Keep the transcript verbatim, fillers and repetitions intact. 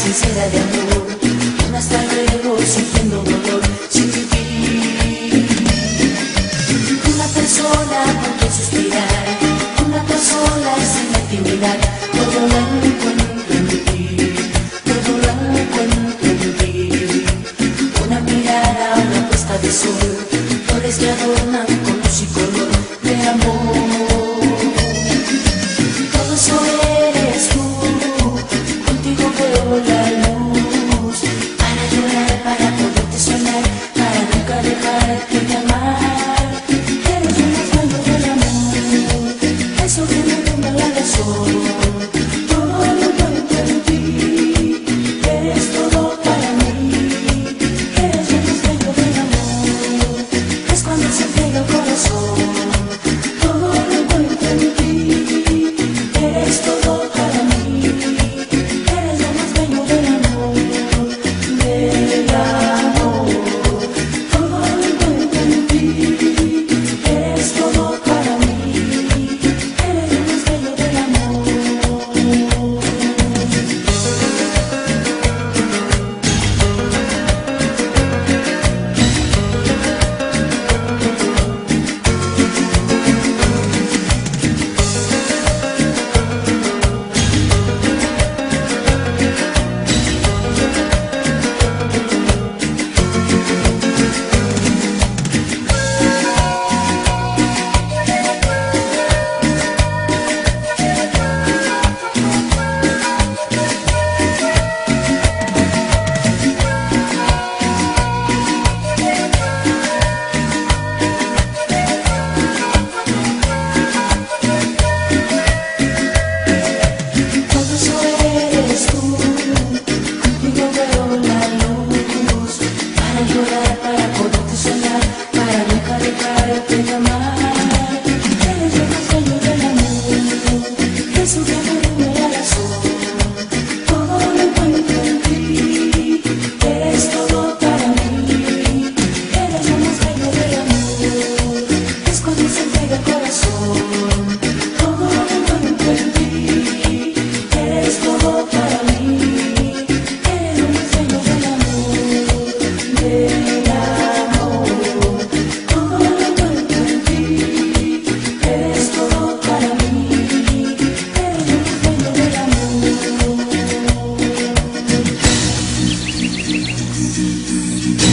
sincera de amor, un hasta luego sintiendo dolor sin vivir. Una persona con quien suspirar, una persona sin intimidad, todo lo encuentro en ti, todo lo encuentro en ti. Una mirada, una puesta de sol, flores que adornan con luz y color de amor. Todo eso eres tú, contigo veo la luz, para llorar, para poderte soñar, para nunca dejarte de amar. Eres un desvelo del amor, eso que me tumba la razón. Todo lo encuentro en ti, eres todo para mí. Eres un desvelo del amor, es cuando se entrega el corazón. Todo lo encuentro en ti, eres todo para mí. Eres lo más bello del amor, del amor. Todo lo encuentro en ti, eres todo para mí. Eres lo más bello del amor. Todo eso eres tú, contigo veo la luz, para llorar, para poderte soñar, para nunca dejarte de amar. Eres lo más bello del amor, eso que me duele la razón. Todo lo encuentro en ti, eres todo para mí. Eres lo más bello del amor, es cuando se entrega el corazón. Todo lo encuentro en ti, eres todo para mí. Eres lo más bello del amor, del amor. Todo lo encuentro en ti, eres todo para mí. Eres lo más bello del amor.